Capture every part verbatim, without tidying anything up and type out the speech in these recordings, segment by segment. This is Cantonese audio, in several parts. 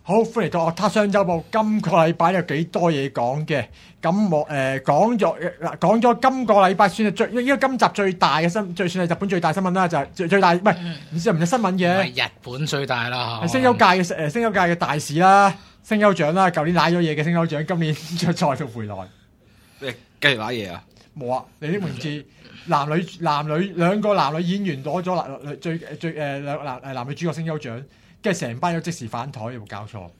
好，歡迎到《他商週報》。今個禮拜有幾多嘢講嘅？咁我誒講咗嗱，講咗今個禮拜算係最應該今集最大嘅新，最算係日本最大新聞啦，就係、是、最最大唔係唔知唔係新聞嘅。 係日本最大啦， 係聲優界嘅誒聲優界嘅大事啦，聲優獎啦，舊年攋咗嘢嘅聲優獎，今年再再度回來。 咩繼續攋嘢啊？ 冇啊！你的名字男女男女兩個男女演員攞咗男最最誒兩男誒男女主角聲優獎。跟住成班都即時反台，有冇搞錯？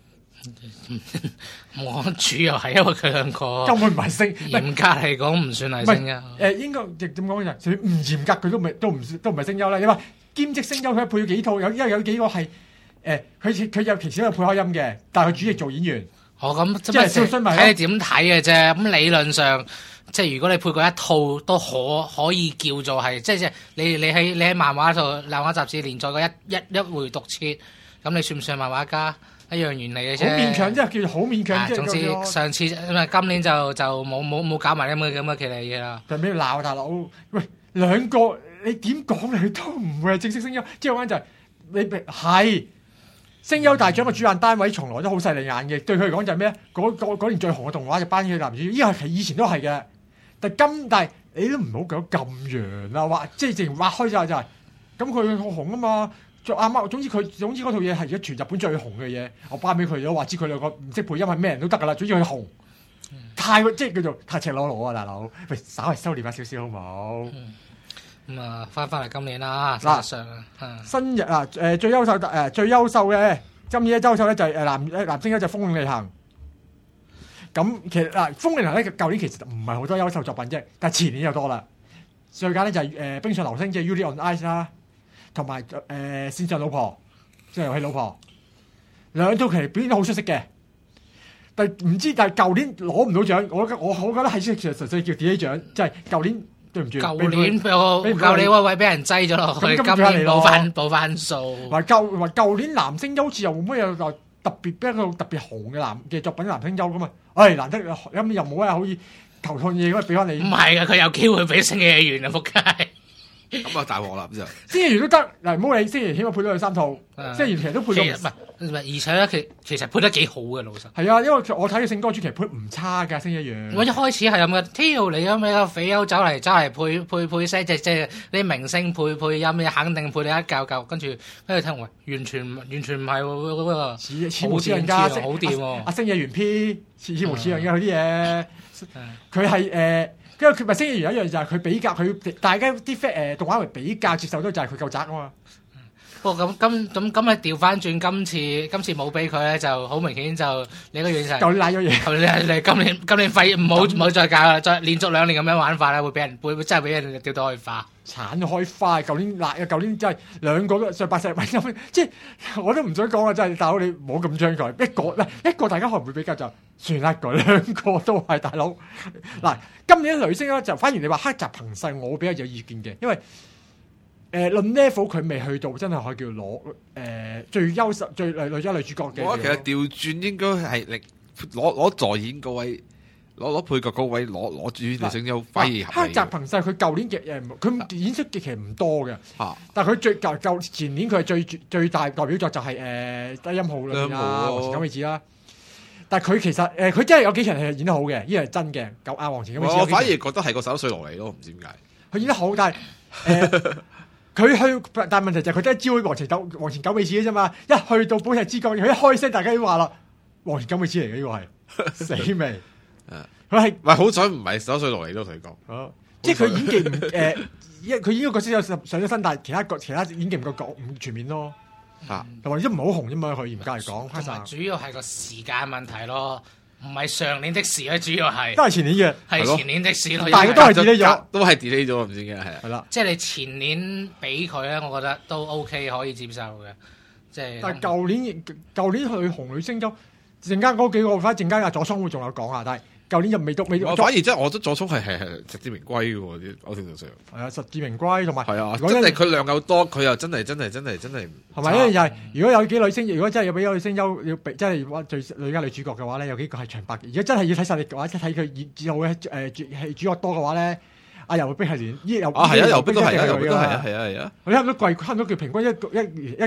我主要係因為佢兩個根本唔係聲， 嚴格嚟講唔算係聲優。 誒應該亦點講就係唔嚴格，佢都唔都唔都唔係聲優啦。因為兼職聲優佢配咗幾套，有因為有幾個係誒佢佢有其實有配開音嘅，但係佢主力做演員。 哦咁， 即係少勳咪睇你點睇嘅啫。咁理論上，即係如果你配過一套，都可可以叫做係，即係即係你你喺你喺漫畫度漫畫雜誌連載過一一一回獨切。咁你算唔算漫畫家？一樣原理嘅啫。好勉強，即係叫做好勉強。 總之上次因為今年就就冇冇冇搞埋啲咁嘅咁嘅奇離嘢啦。 就俾佢鬧大佬，喂兩個你點講佢都唔會係正式聲優。之後翻就係你係聲優大獎嘅主辦單位，從來都好勢利眼嘅。對佢嚟講就係咩？嗰嗰年最紅嘅動畫就頒起男主，依個係以前都係嘅。但係今但係你都唔好講咁揚啦，挖即係直情挖開晒就係咁，佢好紅啊嘛。啱啱，總之佢總之嗰套嘢係而家全日本最紅嘅嘢，我頒俾佢咗，話知佢兩個唔識配音係咩人都得噶啦，總之佢紅，嗯、太即係叫做太赤裸裸啊，大佬，喂，稍微收斂翻少少好冇？ 咁啊，翻翻嚟今年啦，嗱上啊， 新日啊，誒、呃、最優秀誒、呃、最優秀嘅今年嘅優秀咧就係誒男誒男聲優就風令利行。咁其實嗱，風令利行咧舊年其實唔係好多優秀作品啫，但係前年又多啦。最簡單就係、是、誒、呃、冰上流星即係 Yuri on Ice 啦。同埋誒線上老婆，即係遊戲老婆，兩套其實表現得好出色嘅。但係唔知，但係舊年攞唔到獎，我我我覺得係其實純粹叫 D A 獎，即係舊年對唔住。 舊年有舊年位位俾人擠咗落去，今年補翻補翻數。 話舊話舊年男聲優好似又冇乜有特別比較特別紅嘅男嘅作品男聲優噶嘛？唉、哎，難得咁又冇啊，好似頭套嘢咁俾翻你。唔係啊，佢有機會俾星野源啊，仆街！ 咁啊大鑊啦咁就， 星野源都得嗱，唔好理星野源，起碼配到佢三套，星野源其實都配到唔係唔係，而且咧其其實配得幾好嘅老實。 係啊，因為我睇嘅聖歌主其實配唔差㗎，星野源。 我一開始係咁嘅，挑你咁樣個肥優走嚟走嚟配配配聲，即即係啲明星配配音，你肯定配你一嚿嚿，跟住跟住聽喂，完全完全唔係喎嗰個，似似無似人家，好掂喎。阿星野源 P 似似無似人家佢啲嘢，佢係誒。因為佢咪星野源一樣就係佢比較佢大家啲 f 誒動畫為比較接受到就係佢夠宅啊嘛。 不過咁咁咁咁你調翻轉今次今次冇俾佢咧，就好明顯就你個樣就係舊年賴咗嘢。 你你今年今年廢唔好唔好再搞啦，再連續兩年咁樣玩法咧，會俾人會真係俾人掉到開花。 鏟開花，舊年賴啊！舊年真係兩個都上八十蚊咁，即係我都唔想講啊！真係大佬你唔好咁將佢一個嗱一個大家可能會比較就算啦，個兩個都係大佬嗱。今年女星咧就反而你話黑澤朋世，我比較有意見嘅，因為誒論 level 佢未去到真係可以叫攞誒、呃、最優秀最女女咗女主角嘅。 我覺得其實調轉應該係力攞攞助演嗰位，攞攞配角嗰位，攞攞主女聲優反而合理。 黑澤朋世佢舊年嘅誒佢演出嘅其實唔多嘅， 啊、 但係佢最舊舊前年佢係最最大代表作就係、是、誒、呃、低音號啦，黃田九美子啦。但係佢其實誒，佢、呃、真係有幾場係演得好嘅，呢個係真嘅。九阿黃前咁， 我反而覺得係個手碎落嚟咯，唔知點解。 佢演得好，但係誒，佢、呃、去但係問題就係佢真係招佢黃前九黃前九美子嘅啫嘛。一去到寶石之國，佢一開聲，大家都話啦，黃前九美子嚟嘅呢個係死未？佢係唔係好彩唔係手碎落嚟咯？同你講， 即係佢演技唔誒，因為佢演個角色有上咗身，但係其他個其他演技唔夠夠唔全面咯。嚇，同埋都唔係好紅啫嘛，佢嚴格嚟講， 主要係個時間問題咯，唔係上年的事咧，主要係都係前年嘅， 係前年的事咯。 但係都係 delay 咗， 都係 delay 咗，唔知點解係啊。 係啦， 即係你前年俾佢咧，我覺得都 OK 可以接受嘅。即係， 但係舊年舊年佢紅女星優陣間嗰幾個，反正陣間阿佐倉會仲有講啊，但係。舊年又未到未到， 我反而即係我覺得佐倉係係係實至名歸嘅喎，啲歐程度上係啊，實至名歸同埋係啊，真係佢量夠多，佢又真係真係真係真係同埋一樣就係，如果有幾女星，如果真係要俾女星優要俾，真係最女家女主角嘅話咧，有幾個係長白。如果真係要睇實力嘅話，即係睇佢演之後咧誒主主角多嘅話咧，阿游碧係連呢又啊係啊，游碧都係啊，游碧都係啊，係啊係啊， 佢差唔多季差唔多叫平均一一一。一季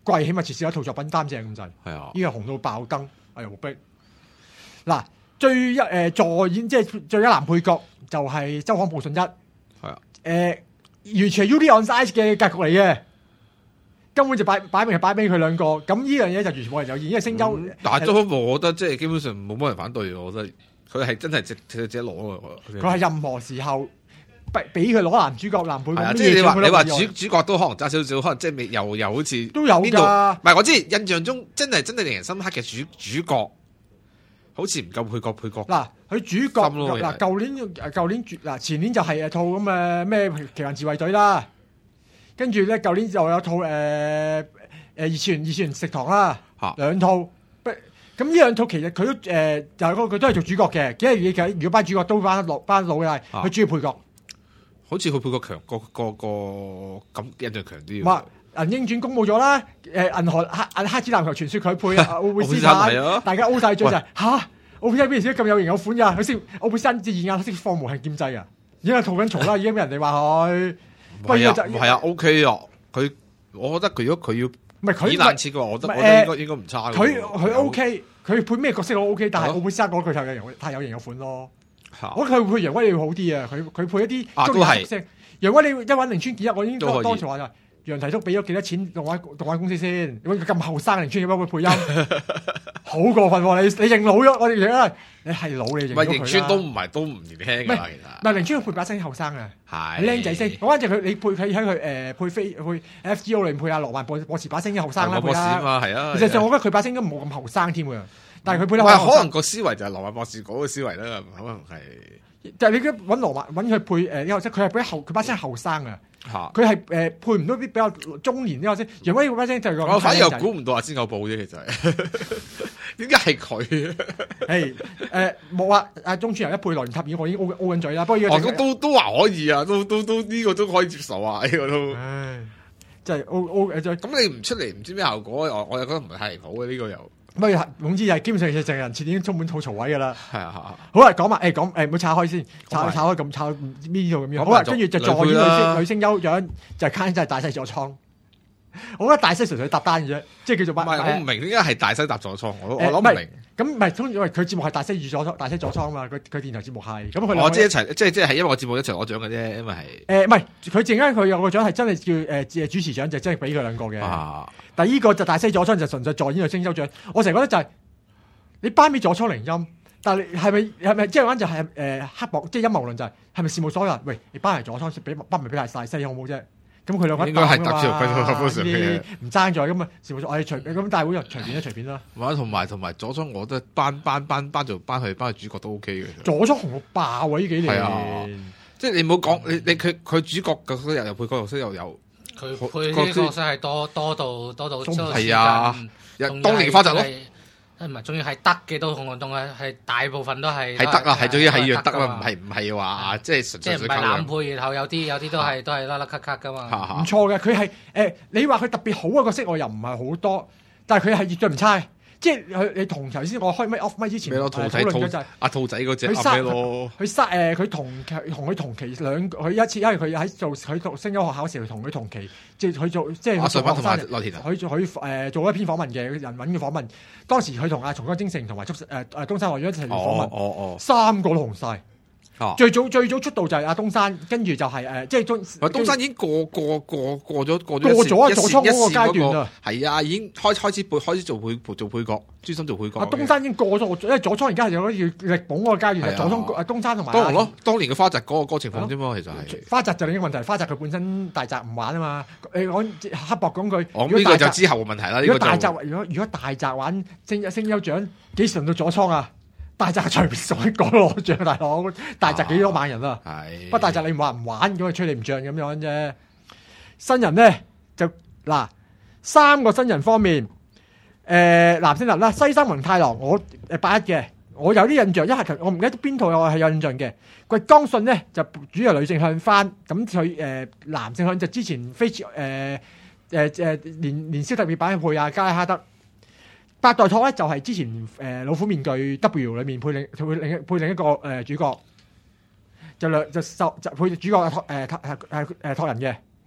季起碼至少一套作品擔正咁滯。 係啊， 呢個紅到爆燈，哎呀好逼！嗱，最一誒、呃、助演即係最佳男配角就係周刊報信一，係啊， 誒、呃、完全係 Uni on Size 嘅格局嚟嘅，根本就擺擺明係擺俾佢兩個。咁呢樣嘢就完全冇人有意，因為聲優、 嗯。但係周刊報，我覺得即係基本上冇乜人反對，我覺得佢係真係直直接攞嘅。 佢係任何時候俾俾佢攞男主角、男配角， 啊、即係你話你話主主角都可能爭少少，可能即係未又又好似都有㗎。 唔係我知印象中真係真係令人深刻嘅主主角。好似唔夠配角配角嗱，佢主角嗱，舊年舊年嗱前年就係誒套咁嘅咩奇幻自衛隊啦，跟住咧舊年就有套誒誒二次元二次元食堂啦，兩套，咁呢兩套其實佢都誒就係佢都係做主角嘅，幾係嘢如果班主角都班落班老嘅，佢主要配角， 好似佢配角強個個個咁印象強啲。 哇！銀鷹傳公佈咗啦，誒銀河黑黑子籃球傳説佢配啊奧貝斯坦，大家 O 曬嘴就係嚇奧貝斯坦邊時咁有型有款㗎，佢識奧貝斯坦隻眼眼識放無限劍制啊，已經係吐緊槽啦，已經俾人哋話佢。 唔係啊，唔係啊 ，OK 啊，佢我覺得佢如果佢要唔係佢演爛次嘅話，我覺得我覺得應該應該唔差。 佢佢 OK，佢配咩角色都 OK，但係奧貝斯坦嗰個佢太有型太有型有款咯。我覺得佢配楊威利會好啲啊，佢佢配一啲中年角色。楊威利一揾零村健一，我已經當當時話就。楊提督俾咗幾多錢動畫動畫公司先？如果佢咁後生，連村點解會配音？好過分喎、啊！你你認老咗，我哋認啦，你係老你認咗佢啦。 凌川都唔係都唔年輕㗎啦，其實。 唔係凌川配把聲後生啊， 係僆仔聲。嗰陣就佢你配佢喺佢誒配飛配 F G O 裏面配阿羅曼博博士把聲已經後生啦，配啦。 嘛係啊。 其實上我覺得佢把聲應該冇咁後生添㗎，但係佢配得。 唔係可能個思維就係羅曼博士嗰個思維啦，可能係。 就係你而家揾羅曼揾佢配誒呢個聲，佢係比後佢把聲後生啊。佢係誒配唔到啲比較中年呢個聲，楊威嗰把聲就係個。 我反而又估唔到阿仙狗報啫，其實係點解係佢？ 誒誒冇啊！阿中村人一配羅源塔爾，我已經 O O 緊嘴啦。不過呢個哦，都都話可以啊，都都都呢個都可以接受啊，呢個都。 唉，即係 O O 誒，咁你唔出嚟唔知咩效果，我我又覺得唔係太好嘅呢個又。 咪總之就係基本上就成人設已經充滿吐槽位㗎啦。 係啊係啊。 好啦，講埋誒講誒，唔好拆開先，拆拆開咁拆呢度咁樣。好啦，跟住就助演女星女星優獎就係卡就係大西佐倉。我覺得大西純粹搭單嘅啫，即係叫做。 唔係，我唔明點解係大西搭佐倉，我我諗唔明。 咁唔係，因為佢節目係大西與佐倉，大西佐倉啊嘛，佢佢電台節目係。咁佢我知一齊，即係即係係因為我節目一齊攞獎嘅啫，因為係。誒唔係，佢陣間佢有個獎係真係叫誒誒主持獎，就真係俾佢兩個嘅。 啊！ 但係呢個就大西佐倉就純粹助演女星優獎，我成日覺得就係。你頒俾佐倉鈴音，但係係咪係咪即係講就係、是、誒、呃、黑幕，即係陰謀論就係係咪事務所有人？喂，你頒嚟佐倉，俾頒咪俾大大西好唔好啫？咁佢兩個應該係搭住佢唔爭在咁啊！事務所我哋隨咁大會又隨便啦，隨便啦。 同埋同埋佐倉，我覺得頒頒頒頒做頒去頒去主角都 OK 嘅。 佐倉紅到爆啊！呢幾年， 啊、即係你唔好講你你佢佢主角角色又有配角角色又有， 佢配啲角色係多多到多到係啊！當年花澤咯。 唔係，仲要係得嘅都紅紅洞啊！係大部分都係係得啊，係仲要係要得啊，唔係唔係話即係純粹即係唔係攬配，然後有啲有啲都係都係甩甩咳咳噶嘛。 唔錯嘅，佢係誒你話佢特別好嘅角色，我又唔係好多，但係佢係絕對唔差。即係佢你同頭先我開咪 off 咪之前討論嘅就係阿兔仔嗰隻佢咯， 佢殺誒佢同同佢同期兩佢一次，因為佢喺做佢讀聲優學校時，同佢同期，即係佢做即係佢做學生，佢佢誒做一篇訪問嘅人揾嘅訪問，當時佢同阿松岡禎丞同埋竹誒誒東山學院一齊做訪問， 哦哦哦、 三個都紅晒。 啊、 最早最早出道就係阿東山，跟住就係、是、誒，即係東。 東山已經過過過過咗過咗過咗啊！佐倉嗰個階段啊， 係啊，已經開開始配開始做配做配角，專心做配角。 阿東山已經過咗，因為佐倉而家係有啲叫力捧嗰個階段，係佐倉阿東山同埋。 當咯，當年嘅花澤嗰個嗰個情況啫嘛，其實係。 花澤就另一個問題，花澤佢本身大澤唔玩啊嘛。你講刻薄講句， 我呢個就之後嘅問題啦。 如果大澤如果如果大澤玩聲聲優獎，幾時輪到佐倉啊？大澤隨便所講攞獎，大佬大澤幾多萬人啊？係不過大澤你唔話唔玩，咁啊吹你唔漲咁樣啫。新人咧就嗱三個新人方面，誒、呃、男星人啦，西山宏太郎我誒八一嘅，我有啲印象，一係我唔記得邊套我係有印象嘅。堀江信咧就主要女性向翻，咁佢誒男性向就之前飛誒誒誒年年宵特別版配阿加拉哈德。八代拓咧就係、是、之前誒、呃、老虎面具 W 裏面配另配另配另一個誒、呃、主角，就兩就受就配主角托誒托誒誒誒托人嘅，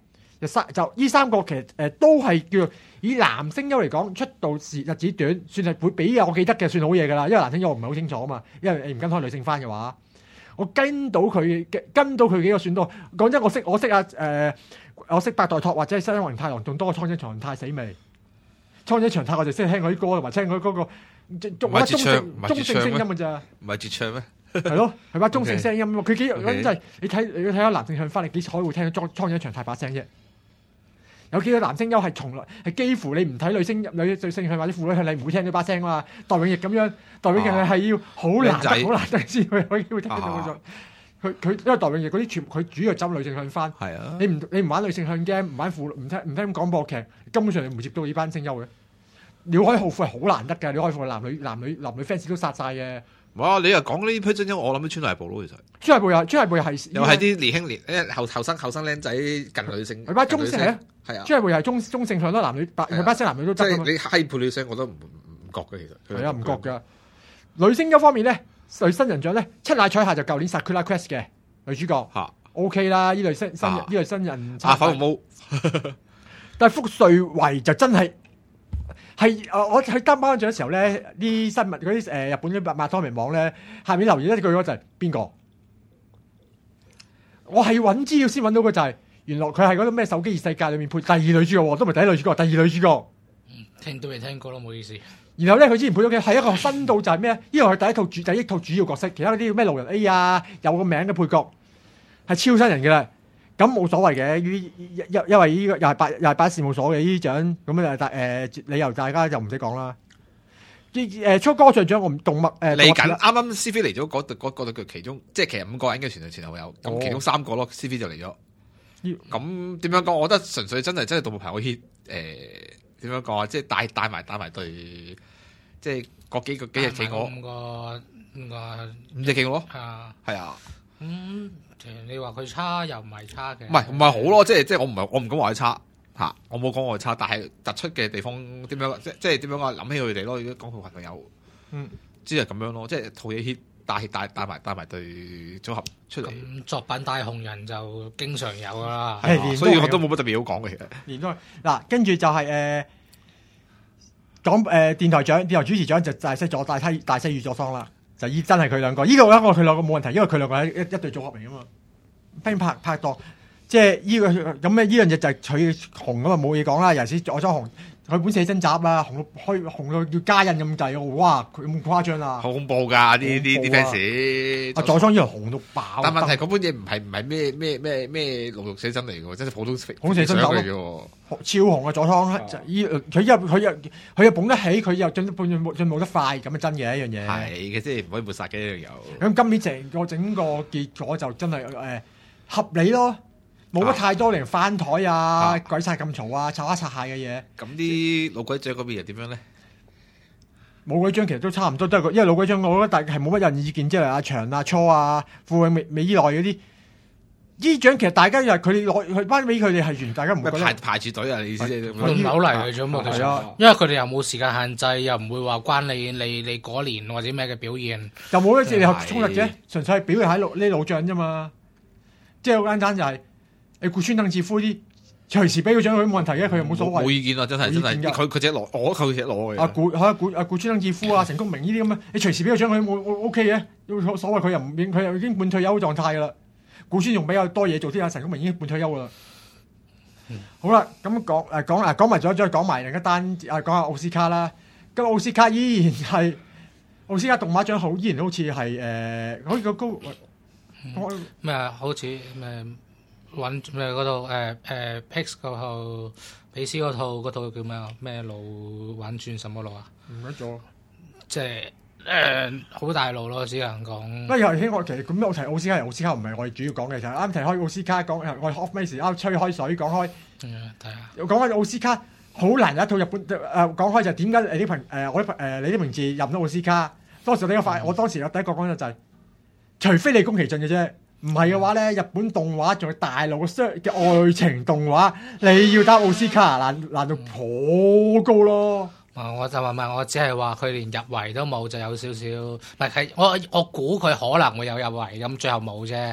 就三就呢三個其實誒、呃、都係叫做以男聲優嚟講出道時日子短，算係會比我記得嘅算好嘢㗎啦。因為男聲優我唔係好清楚啊嘛，因為你唔跟開女性番嘅話，我跟到佢跟到佢幾個算多。講真，我識我識啊誒、呃，我識八代拓或者係西鄉榮太郎仲多過蒼井長太死未？蒼井長太我就識聽佢啲歌同埋聽佢嗰個。 唔係中絕唱， 中性聲音嘅咋？ 唔係絕唱咩？ 係咯，係把中性聲音喎。佢幾 Okay. 真係你睇你睇下男性向翻，你幾可會聽到蒼井長太把聲啫？有幾個男聲優係從來係幾乎你唔睇女聲女女性向或者婦女向，你唔會聽到把聲啊嘛。代永翼咁樣，代永翼係要好難得好難得先會可以會聽到嗰種。佢佢因為代永翼嗰啲全佢主要走女性向翻。 係啊， 你唔你唔玩女性向 game，唔玩婦唔聽唔聽廣播劇，根本上你唔會接到呢班聲優嘅。鳥海浩輔係好難得嘅，鳥海浩輔男女男女男女 fans 都殺晒嘅。 哇！你又講呢批真音，我諗起川大部咯，其實。 川大部又川大部又係又係啲年輕年誒後後生後生僆仔近女性。 佢把中性係啊， 係啊， 川大部又係中中性向咯，男女佢把聲男女都得㗎嘛。 即係你閪配女聲，我都唔唔覺嘅其實。 係啊，唔覺㗎。女聲優方面咧，女新人獎咧，七乃彩夏就舊年 Sakura Quest 嘅女主角嚇 OK 啦，呢類新新呢類新人。 啊，粉紅毛。 但係福瑞維就真係。係，我我去擔頒獎嘅時候咧，啲新聞嗰啲誒日本啲馬多明網咧，下面留言一句嗰就係邊個？我係揾資料先揾到個就係、是，原來佢係嗰個咩手機異世界裏面配第二女主角喎，都唔係第一女主角，第二女主角。 聽都未聽過咯，唔好意思。 然後咧，佢之前配咗嘅係一個新到就係咩？呢個係第一套主第一套主要角色，其他嗰啲咩路人 A 啊，有個名嘅配角係超新人嘅啦。咁冇所謂嘅，因因因為呢個又係八又係八事務所嘅呢啲獎，咁啊大誒理由大家就唔使講啦。啲誒出歌唱獎我唔動物誒嚟緊，啱啱 C V 嚟咗嗰嗰嗰隊其中，即係其實五個人嘅前前後有，咁其中三個咯 C V 就嚟咗。咁點樣講？我覺得純粹真係真係動物朋友 hit 誒點樣講啊？即係帶帶埋帶埋隊，即係嗰幾個幾隻企鵝， 五個五個五隻企鵝咯。 係啊， 係啊。 咁你話佢差又唔係差嘅， 唔係唔係好咯，即係即係我唔係我唔敢話佢差嚇，我冇講我差，但係突出嘅地方點樣？即即係點樣啊？諗起佢哋咯，如果講佢朋友，嗯，即係咁樣咯，即係套嘢 hit 帶帶帶埋帶埋對組合出嚟。 咁作品帶紅人就經常有噶啦， 係， 所以我都冇乜特別好講嘅。其實年都嗱，跟住就係誒講誒電台獎、電台主持獎就大西咗大西大西與佐桑啦。就依真係佢兩個，呢、這個咧我佢兩個冇問題，因為佢兩個係一一對組合嚟噶嘛，拼拍拍檔，即係呢、這個咁咩？呢樣嘢就係佢紅咁啊，冇嘢講啦。尤其是佐桑紅，佢本寫真集啦，紅到開紅到要加印咁滯，哇！佢咁誇張啊， 好恐怖㗎！啲啲啲 fans， 阿佐桑呢個紅到爆。 但問題嗰本嘢唔係唔係咩咩咩咩綠肉寫真嚟嘅喎，真係普通普通寫真集嚟嘅喎， 超紅啊！佐桑就依佢又佢又佢又捧得起，佢又進步進步進步得快，咁啊真嘅一樣嘢。 係嘅，即係唔可以抹殺嘅一樣有。 咁今年整個整個結果就真係誒、呃、合理咯。冇乜太多令人翻台啊，啊鬼晒咁嘈啊，拆下拆下嘅嘢。 咁啲老鬼獎嗰邊又點樣咧？ 冇鬼獎其實都差唔多，都係因為老鬼獎，我覺得大係冇乜人意見，即係阿長啊、初啊、富永美美依內嗰啲。依獎其實大家又係佢哋攞去頒俾佢哋係完，大家唔會排排住隊啊！你意思即係輪流嚟嘅啫嘛， 係啊， 因為佢哋又冇時間限制，又唔會話關你你你嗰年或者咩嘅表現， 又冇一次你衝突啫，純粹係表現喺老呢老將啫嘛。即係好簡單就係、是。你顧川鄧志夫啲隨時俾佢獎佢冇問題嘅，佢又冇所謂。 冇意見啊！真係真係，佢佢自己攞，我佢自己攞嘅。 阿顧阿顧阿顧川鄧志夫啊，成功明呢啲咁啊，你隨時俾佢獎佢冇 O K 嘅，冇所謂。佢又唔佢又已經半退休狀態噶啦。顧川仲比較多嘢做啲啊，成功明已經半退休噶啦。嗯、好啦，咁講誒講啊講埋咗，再講埋另一單啊，講下奧斯卡啦。咁奧斯卡依然係奧斯卡動畫獎好，依然好似係誒，好似個高咩啊？好似咩？揾咩嗰套誒誒 Pix 嗰套，比斯嗰套嗰套叫咩啊？咩路玩轉什麼路啊？ 唔記得咗。即係誒好大路咯，只能講。 不過頭先我其實咁我提奧斯卡，奧斯卡唔係我哋主要講嘅，就係啱提開奧斯卡講，我哋 off 咩時啱吹開水講開。 嗯，睇下。 講開奧斯卡好難有一套日本誒、呃、講開就點解你啲朋誒我啲誒你啲名字入唔到奧斯卡？當時我第一個發，嗯、我當時有第一個講嘅就係、是，除非你宮崎駿嘅啫。唔係嘅話咧，日本動畫仲係大陸嘅嘅愛情動畫，你要打奧斯卡難難度頗高咯。 啊、嗯，我就話唔係，我只係話佢連入圍都冇，就有少少。唔係係我我估佢可能會有入圍，咁最後冇啫。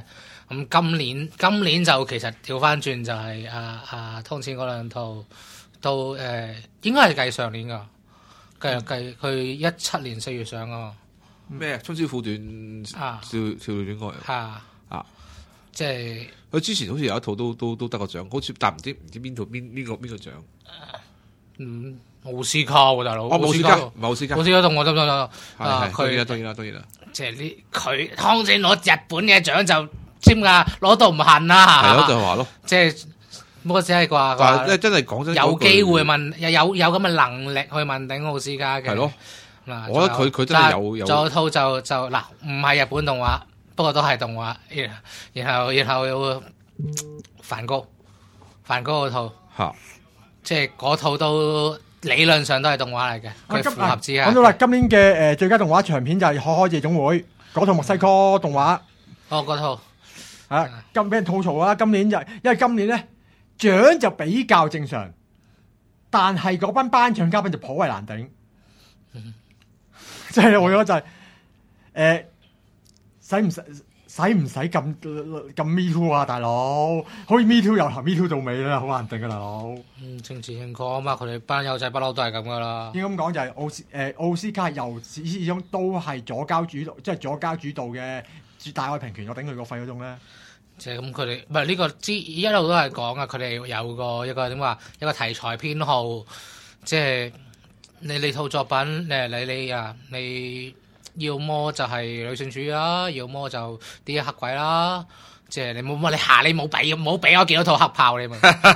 咁今年今年就其實調翻轉就係阿阿湯淺嗰兩套，到誒、呃、應該係計上年㗎，計計佢一七年四月上啊。 咩啊？春宵苦短啊， 少少女戀愛啊啊！ 即係佢之前好似有一套都都都得個獎，好似但唔知唔知邊套邊邊個邊個獎？ 嗯，奧斯卡喎大佬， 哦，奧斯卡唔係奧斯卡， 奧斯卡同我得唔得啊？ 係佢當然啦，當然啦，當然啦。 即係呢，佢湯淺攞日本嘅獎就尖㗎，攞到唔恨啦。 係咯，就係話咯。 即係不過只係話但係真係講真， 有機會問有有有咁嘅能力去問鼎奧斯卡嘅。 係咯。 嗱， 我覺得佢佢真係有有。 仲有套就就嗱，唔係日本動畫，不過都係動畫。然後然後有梵高，梵高嗰套嚇， 即係嗰套都理論上都係動畫嚟嘅，佢符合之下。 講到啦，今年嘅誒最佳動畫長片就係《海海夜總會》嗰套墨西哥動畫。 哦，嗰套啊，咁俾人吐槽啦！今年就因為今年咧獎就比較正常，但係嗰班頒獎嘉賓就頗為難頂。即係我覺得就係誒，使唔使使唔使咁咁 me too 啊，大佬？可以 me too 由頭 me too 到尾啦，好難頂啊，大佬。 嗯，政治正確啊嘛，佢哋班友仔不嬲都係咁噶啦。 應該咁講就係奧斯誒奧斯卡由始至終都係左膠主導，即係左膠主導嘅大愛平權，我頂佢個肺嗰種咧。 即係咁，佢哋唔係呢個之一路都係講啊，佢哋有個一個點話，一個題材偏好，即係。你你套作品，誒你你啊，你要麼就係女性主義啦，要麼就啲黑鬼啦，即係你冇乜你下你冇俾冇俾我見到套黑豹你咪，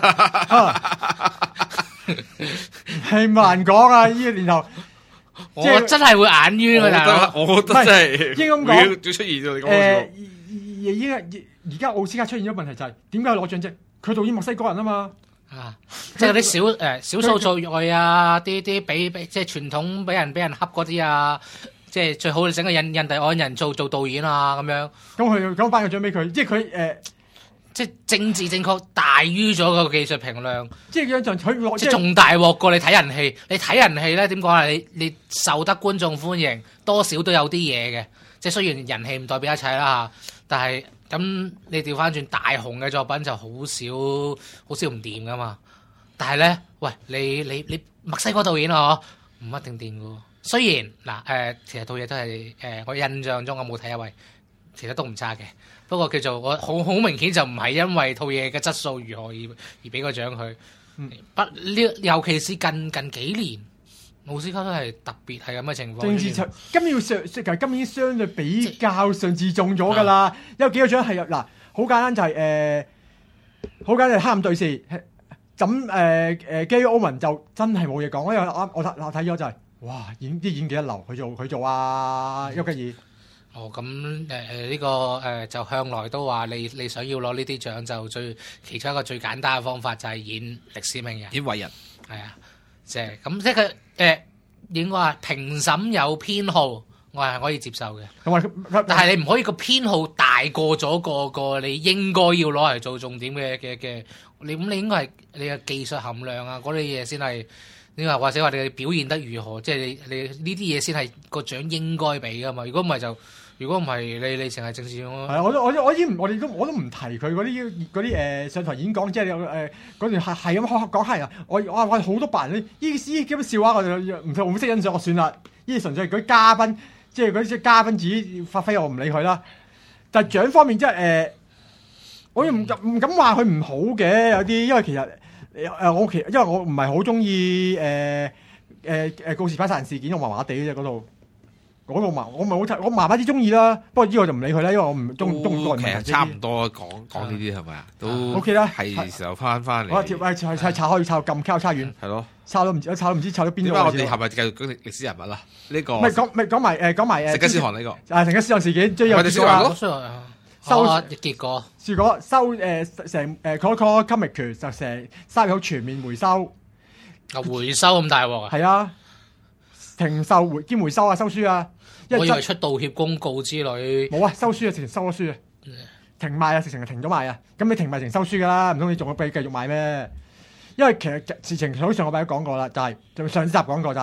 係難講啊！呢個年頭， 我真係會眼冤㗎啦！ 我覺得真係應該咁講， 要出現咗你講誒，依家而家奧斯卡出現咗問題就係點解攞獎啫？佢導演墨西哥人啊嘛。 啊！即係啲少誒少數族裔啊，啲啲俾俾即係傳統俾人俾人恰嗰啲啊，即係最好你整個印印第安人做做導演啊咁樣。咁佢咁頒個獎俾佢，即係佢誒， 即係政治正確大於咗個技術評量。 即係樣就佢攞即係仲大鑊過你睇人戲。你睇人戲咧點講啊？你你受得觀眾歡迎，多少都有啲嘢嘅。即係雖然人氣唔代表一切啦嚇，但係。咁你調翻轉大紅嘅作品就好少，好少唔掂噶嘛。但係咧，喂，你你你墨西哥導演啊，唔一定掂噶。雖然嗱，誒、呃，其實套嘢都係誒、呃，我印象中我冇睇啊，喂，其實都唔差嘅。不過叫做我好好明顯就唔係因為套嘢嘅質素如何而而俾個獎佢。嗯、不呢，尤其是近近幾年。奧斯卡都係特別係咁嘅情況。政治上今年要上，其實今年相對比較上自重咗㗎啦。有幾個獎係嗱，好簡單就係、是、誒，好、呃、簡單係黑暗對視。咁誒誒，Gary Oldman就真係冇嘢講，因為我我睇我睇咗就係、是，哇，演啲演技一流，佢做佢做啊，丘吉爾。 哦，咁誒誒呢個誒、呃、就向來都話你你想要攞呢啲獎就最其中一個最簡單嘅方法就係演歷史名人， 演偉人， 係啊。即係咁，即係佢誒，應該話評審有偏好，我係可以接受嘅。但係你唔可以個偏好大過咗個個你應該要攞嚟做重點嘅嘅嘅，你咁你應該係你嘅技術含量啊嗰啲嘢先係，你話或者話你表現得如何，即係你你呢啲嘢先係個獎應該俾噶嘛。如果唔係就。如果唔係你你淨係政治咯， 係啊！我都我都我已經我哋都我都唔提佢嗰啲嗰啲誒上台演講，即係誒嗰段係係咁講黑人。我我我好多白人呢呢啲咁嘅笑話，我就唔唔識欣賞，我算啦。呢啲純粹係嗰啲嘉賓，即係嗰啲嘉賓自己發揮，我唔理佢啦。但係獎方面即係誒，我又唔唔敢話佢唔好嘅，有啲因為其實誒我其因為我唔係好中意誒誒誒告示牌殺人事件，我麻麻地嘅啫嗰度。嗰度麻，我咪好睇，我麻麻啲中意啦。不過呢個就唔理佢啦，因為我唔中中唔其實差唔多講講呢啲係咪啊？都 OK 啦， 係時候翻翻嚟。 我條係係係拆開拆咁交叉遠， 係咯， 抄到唔知抄到唔知抄到邊度。 點解我哋係咪繼續講歷史人物啦？呢個唔係講唔係講埋誒講埋誒。 成吉思汗呢個啊，成吉思汗事件最有結果啊！ 收結果， 結果收誒成誒嗰個 comic 就成三月好全面回收。 啊回收咁大鑊啊！ 係啊，停售回兼回收啊，收書啊！ 我以為出道歉公告之類， 冇啊，收書啊，直情收咗書啊，停賣啊，直情係停咗賣啊。咁你停賣停收書噶啦，唔通你仲要俾繼續賣咩？因為其實事情好似上個禮拜都講過啦，就係、是、就上集講過就係、是、誒、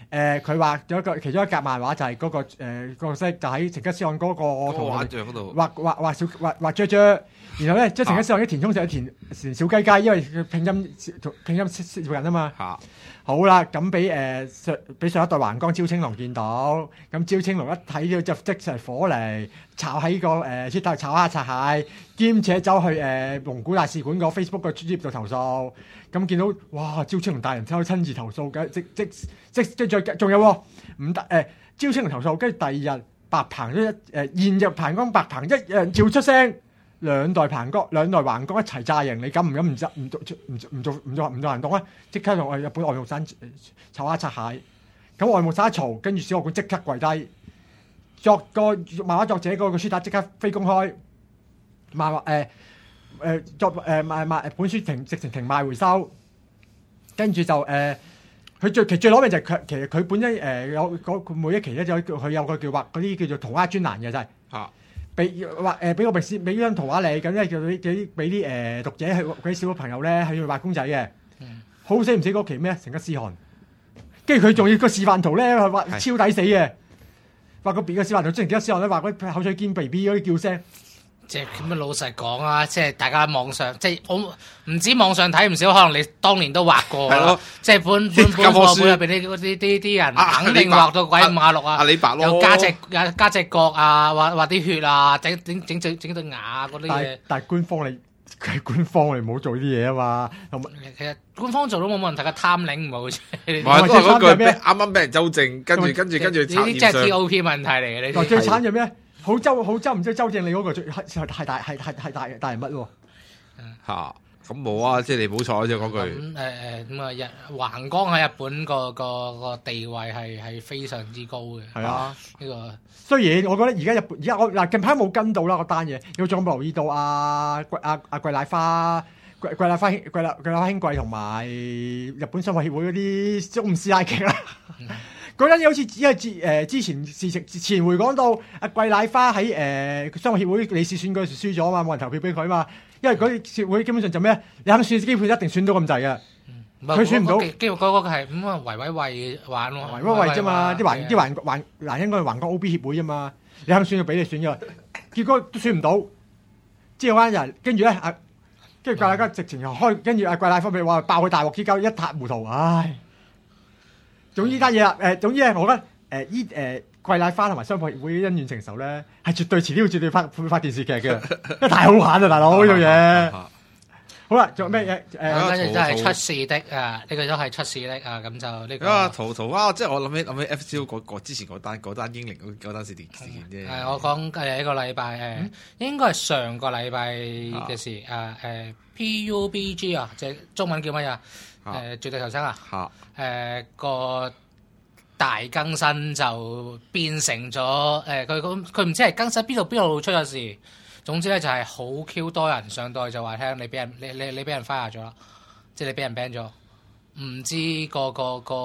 誒佢畫咗一個其中一格漫畫就係嗰個誒角色就喺成吉思汗嗰個圖畫像嗰度畫畫畫小畫畫雀雀，然後咧即係成吉思汗啲填充就係填填小雞雞，因為佢拼音拼音識人啊嘛。 嚇好啦，咁俾誒上俾上一代橫江招青龍見到，咁招青龍一睇到就即係火嚟，炒喺個誒出頭炒蝦擦蟹，兼且走去誒、呃、蒙古大使館個 Facebook 個專頁度投訴，咁見到哇招青龍大人走去親自投訴嘅，即即即即再仲有喎唔得誒招青龍投訴，跟住第二日白鵬都一誒、呃、現日彭江白鵬一樣照出聲。兩代彭江、兩代橫江一齊炸營，你敢唔敢唔做唔做唔唔做唔做唔做行動咧？即刻同我日本外務省炒蝦擦蟹，咁外務省一嘈，跟住小學館即刻跪低，作個漫畫作者嗰個書打即刻非公開，漫畫誒誒作誒賣賣本書停直情停賣回收，跟住就誒佢、呃、最其最攞命就係佢其實佢本身誒、呃、有嗰每一期咧就佢有個叫畫嗰啲叫做塗鴉專欄嘅就係。啊俾畫誒俾個筆先，俾張圖畫你，咁咧叫啲啲俾啲誒讀者去嗰啲小朋友咧去畫公仔嘅，嗯、好死唔死嗰期咩？成吉思汗，跟住佢仲要個示範圖咧畫超抵死嘅，畫個別嘅示範圖，即係成吉思汗咧畫嗰啲口水肩 B B 嗰啲叫聲。 即係咁啊！老實講啊，即係大家網上，即係我唔止網上睇唔少，可能你當年都畫過啦。即係本本本課本入邊啲啲啲啲人肯定畫到鬼五馬六啊！ 阿李白咯， 又加隻又加隻角啊，畫畫啲血啊，整整整整整對牙嗰啲嘢。 但係官方你係官方你唔好做啲嘢啊嘛。 其實官方做都冇問題㗎，貪領唔好啫。 唔係都係嗰句，啱啱俾人糾正，跟住跟住跟住。 呢啲真係 T O P 問題嚟嘅。 你最慘就咩？好周好周唔知周正你嗰個最係係大係係係大大人物喎嚇咁冇啊！即係你冇錯啫嗰句。 咁誒誒咁啊日橫江喺日本個個個地位係係非常之高嘅。 係啊， 呢個雖然我覺得而家日本而家我嗱近排冇跟到啦嗰單嘢，有仲有冇留意到啊？桂阿阿桂乃花桂桂乃花兄桂乃桂乃花兄貴同埋日本商務協會嗰啲中午師奶劇啦。嗰陣嘢好似因為之誒之前事情前回講到阿桂乃花喺誒商務協會理事選舉時輸咗啊嘛，冇人投票俾佢啊嘛，因為嗰啲協會基本上就咩？你肯選，基本一定選到咁滯嘅。佢選唔到， 基本嗰個係咁啊，維維維玩喎， 維維維啫嘛，啲環啲環環嗱應該係橫江 O B 協會啫嘛，你肯選就俾你選嘅，結果都選唔到。之後嗰人跟住咧啊，跟住桂乃花直情又開，跟住阿桂乃花咪話爆佢大鑊之交一塌糊塗，唉。總之單嘢啦，誒總之咧，我覺得誒依誒桂乃花同埋商務協會恩怨情仇咧，係絕對遲啲會絕對發會發電視劇嘅，因為太好玩啦，大佬呢樣嘢。好啦，仲有咩嘢？誒， 跟住就係出事的啊，呢個都係出事的啊，咁就呢個。 啊，圖圖啊，即係我諗起諗起 F C O 嗰個之前嗰單嗰單英靈嗰嗰單事件事件啫。係我講誒一個禮拜誒，應該係上個禮拜嘅事啊誒 P U B G 啊，即係中文叫乜嘢？誒絕地求生啊！誒、呃、個大更新就變成咗誒佢佢佢唔知係更新邊度邊度出咗事，總之咧就係好 Q 多人上到去就話聽你俾人你你你俾人 fire 咗啦，即係你俾人 ban 咗，唔知個個個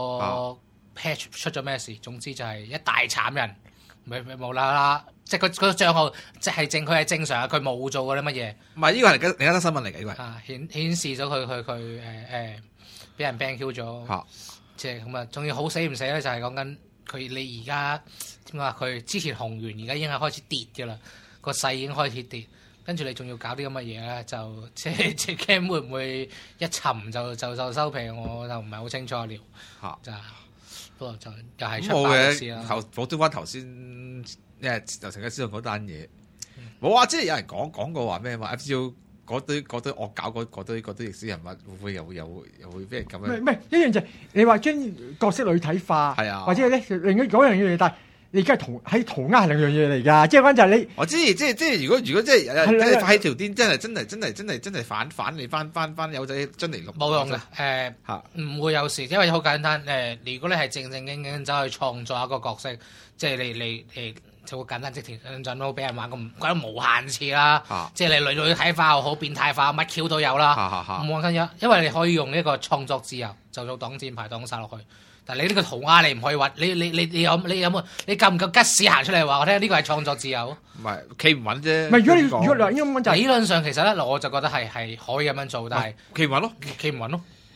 patch 出咗咩事，總之就係一大慘人，咪咪無啦啦，即係個個帳號即係正佢係正常啊，佢冇做過啲乜嘢。 唔係呢個係另一單新聞嚟嘅，呢個啊顯顯示咗佢佢佢誒誒。俾人 ban Q 咗，即係咁啊！仲要好死唔死咧，就係講緊佢你而家點講啊？佢之前紅完，而家已經係開始跌嘅啦，個勢已經開始跌，跟住你仲要搞啲咁嘅嘢咧，就即係即係驚會唔會一沉就就就收皮？我就唔係好清楚了。嚇，就不過就又係出爆事啦。 頭補充翻頭先，因為就成日知道嗰單嘢，冇啊！即係有人講講過話咩嘛 ？F C O 嗰堆嗰堆惡搞嗰嗰堆嗰堆歷史人物會唔會又會又又會俾人咁樣？ 唔係唔係一樣就係你話將角色女體化， 係啊， 或者咧另一嗰樣嘢，但係你而家係塗喺塗鴉係兩樣嘢嚟㗎。即係講就係你， 我知即係即係如果如果即係誒發起條癲，真係真係真係真係真係反反你翻翻翻友仔真嚟錄冇用嘅誒嚇，唔會有事，因為好簡單誒。如果你係正正經經走去創作一個角色，即係你你誒。就會簡單即填陣都俾人玩咁鬼無限次啦，啊、即係你女女體化又好，變態化乜 Q 都有啦，冇緊要，因為你可以用呢個創作自由就做擋箭牌擋晒落去。但係你呢個塗鴉你唔可以話，你你你你有你有冇你夠唔夠吉屎行出嚟話我聽？呢個係創作自由。唔係企唔穩啫。 唔係如果你如果應該就理論上其實咧，我就覺得係係可以咁樣做，但係企唔穩咯， 企唔穩咯。即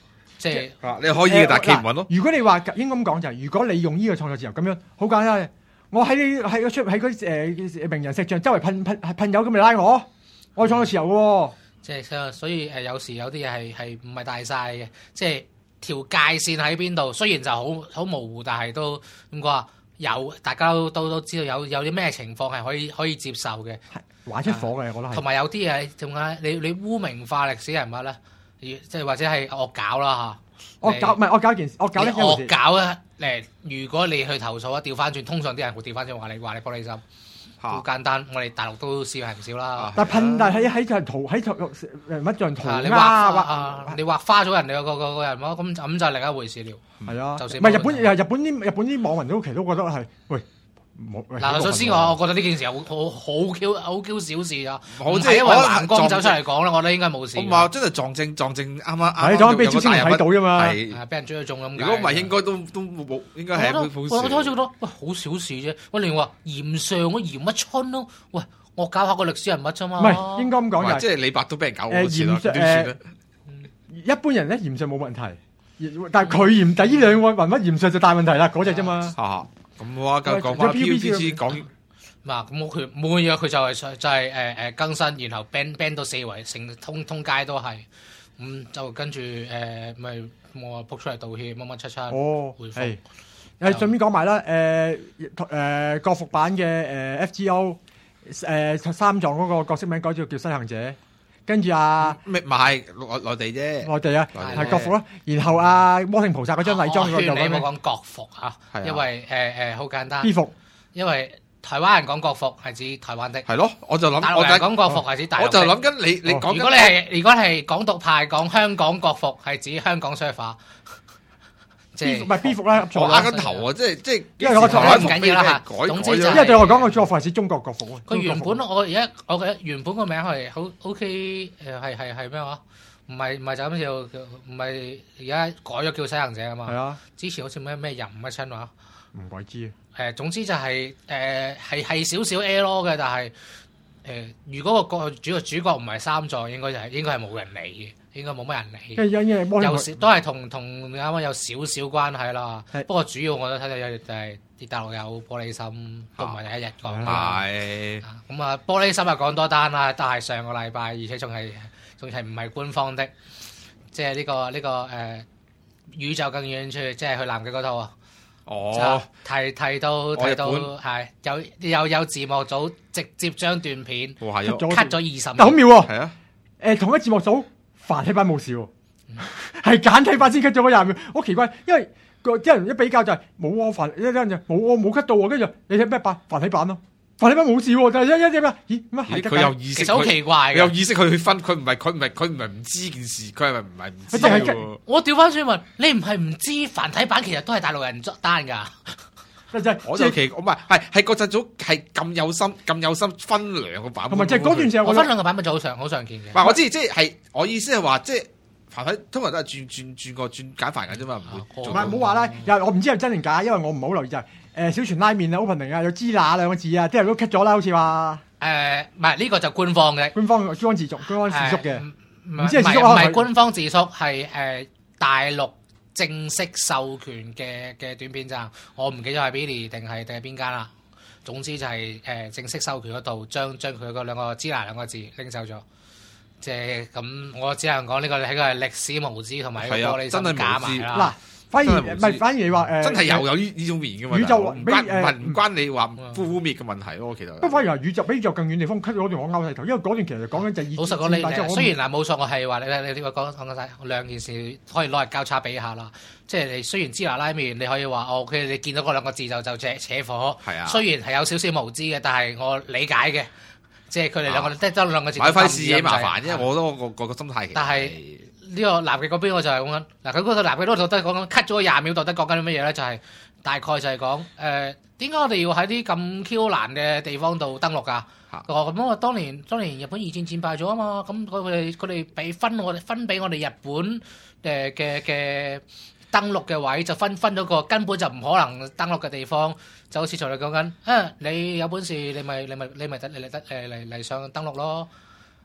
即係啊，你可以嘅，但係企唔穩咯。 如果你話應該咁講就係，如果你用呢個創作自由咁樣，好簡單。我喺喺個出喺嗰啲誒名人石像周圍噴噴噴油咁嚟拉我，我創作自由嘅喎。 即係所以誒，有時有啲嘢係係唔係大晒嘅，即係條界線喺邊度？雖然就好好模糊，但係都點講啊？有大家都都都知道有有啲咩情況係可以可以接受嘅， 玩出火嘅，我覺得係。 同埋有啲嘢點解你你污名化歷史人物咧？即係或者係惡搞啦嚇。 惡搞唔係惡搞件事，惡搞呢件事。 惡搞咧誒，如果你去投訴啊，調翻轉，通常啲人會調翻轉話你話你玻璃心。好簡單，我哋大陸都試係唔少啦。 但係噴，但係喺喺就圖喺圖人物像圖你畫啊，你畫花咗人哋個個個人物，咁咁就另一回事了。 係啊，唔係日本日本啲日本啲網民都其實都覺得係喂。 嗱，首先我我覺得呢件事好好好 Q 好 Q 小事啊！ 好即係因為藍光走出嚟講咧，我覺得應該冇事。 我話真係撞正撞正啱啱啱啱俾招先睇到啫嘛， 係俾人追咗中咁。 如果唔係，應該都都冇，應該係一我我開始覺得喂好小事啫。我連話嫌上我嫌乜春咯？喂，我搞下個歷史人物啫嘛。 唔係應該咁講就即係李白都俾人搞好多次啦。 誒一般人咧嫌上冇問題，但係佢嫌第呢兩個人物嫌上就大問題啦，嗰隻啫嘛。 咁我講講翻 P U B G 講， 嗱咁佢冇嘢，佢就係就係誒誒更新，然後 ban ban 到四圍，成通通街都係，咁就跟住誒咪我撲出嚟道歉乜乜七七。 哦， 回覆誒順便講埋啦，誒誒國服版嘅誒 F G O 誒三藏嗰個角色名改咗叫西行者。跟住啊， 咩唔係內內地啫， 內地啊，係國服咯。然後啊，魔性菩薩嗰張禮裝嗰個就你冇講國服嚇，因為誒誒好簡單。 B 服， 因為台灣人講國服係指台灣的。 係咯，我就諗大陸人講國服係指大陸。 我就諗緊你你講。 如果你係如果係港獨派講香港國服係指香港 server。 唔係 B 服啦， 我呃緊頭啊！即係即係， 因為我台灣唔緊要啦嚇。總之就因為對我講個國服係指中國國服啊。 佢原本我而家我嘅原本個名係好 OK 誒係係係咩話？唔係唔係就咁叫唔係而家改咗叫西行者啊嘛。 係啊。 之前好似咩咩人乜親話？ 唔鬼知啊。誒總之就係誒係係少少 error 嘅，但係誒如果個個主個主角唔係三座，應該就係應該係冇人理嘅。應該冇乜人理，有時都係同同啱啱有少少關係啦。不過主要我都睇到有就係啲大陸有玻璃心，都唔係第一日講。 係咁啊，玻璃心啊講多單啦，但係上個禮拜，而且仲係仲係唔係官方的，即係呢個呢個誒宇宙更遠處，即係去南極嗰套啊。 哦， 提提到提到係有有有字幕組直接將段片 cut 咗二十秒， 好妙喎！ 係啊， 誒同一字幕組。繁體版冇事喎，係簡體版先 cut 咗嗰廿秒，好奇怪，因為個啲人一比較就係冇我繁，一陣就冇我冇 cut 到喎，跟住你睇咩版繁體版咯，繁體版冇事喎，但係一一啲咩？咦乜係？ 佢有意識， 其實好奇怪嘅， 有意識去分，佢唔係佢唔係佢唔係唔知件事，佢係咪唔係唔知喎？ 我調翻轉問你，唔係唔知繁體版其實都係大陸人作單㗎。 就係我就奇，唔係係係嗰陣組係咁有心咁有心分兩個版本， 同埋即係嗰段時候我分兩個版本就好常好常見嘅。 唔係我知，即係我意思係話，即係繁體通常都係轉轉轉個轉簡繁嘅啫嘛，唔會。 唔係冇話啦，又我唔知係真定假，因為我唔好留意就係誒小泉拉麵啊 opening 啊有支那兩個字啊，啲人都 cut 咗啦，好似話。 誒唔係呢個就官方嘅， 官方官方自足官方自足嘅， 唔知係唔係官方自足係誒大陸。正式授權嘅嘅短片站，我唔記得係 Billy 定係定係邊間啦。總之就係、是、誒、呃、正式授權嗰度，將將佢嗰兩個支那兩個字拎走咗。即係咁，我只能講呢個係個係歷史無知同埋玻璃心假埋啦。 反而唔係，反而你話誒， 真係又有呢呢種面嘅嘛？ 宇宙唔關唔唔關你話污蔑嘅問題咯，其實。不過反而話宇宙比宇宙更遠地方 cut 咗嗰段我勾晒頭，因為嗰段其實講緊就係。 老實講，你雖然嗱冇錯，我係話你你你呢個講講晒兩件事可以攞嚟交叉比下啦。即係你雖然支那拉麵，你可以話哦，佢你見到嗰兩個字就就扯扯火。係啊。雖然係有少少無知嘅，但係我理解嘅，即係佢哋兩個即係得兩個字。買費事嘢麻煩啫，我都個個個心態。但係。呢個南極嗰邊我就係講緊嗱，佢嗰個南極嗰度都係講緊 cut 咗廿秒，到底講緊啲乜嘢咧？就係、是、大概就係講誒點解我哋要喺啲咁 Q 難嘅地方度登陸㗎？佢話咁啊，當年當年日本二戰戰敗咗啊嘛，咁佢哋佢哋俾分我哋分俾我哋日本誒嘅嘅登陸嘅位，就分分咗個根本就唔可能登陸嘅地方，就好似同你講緊啊，你有本事你咪你咪你咪得嚟得誒嚟嚟上登陸咯。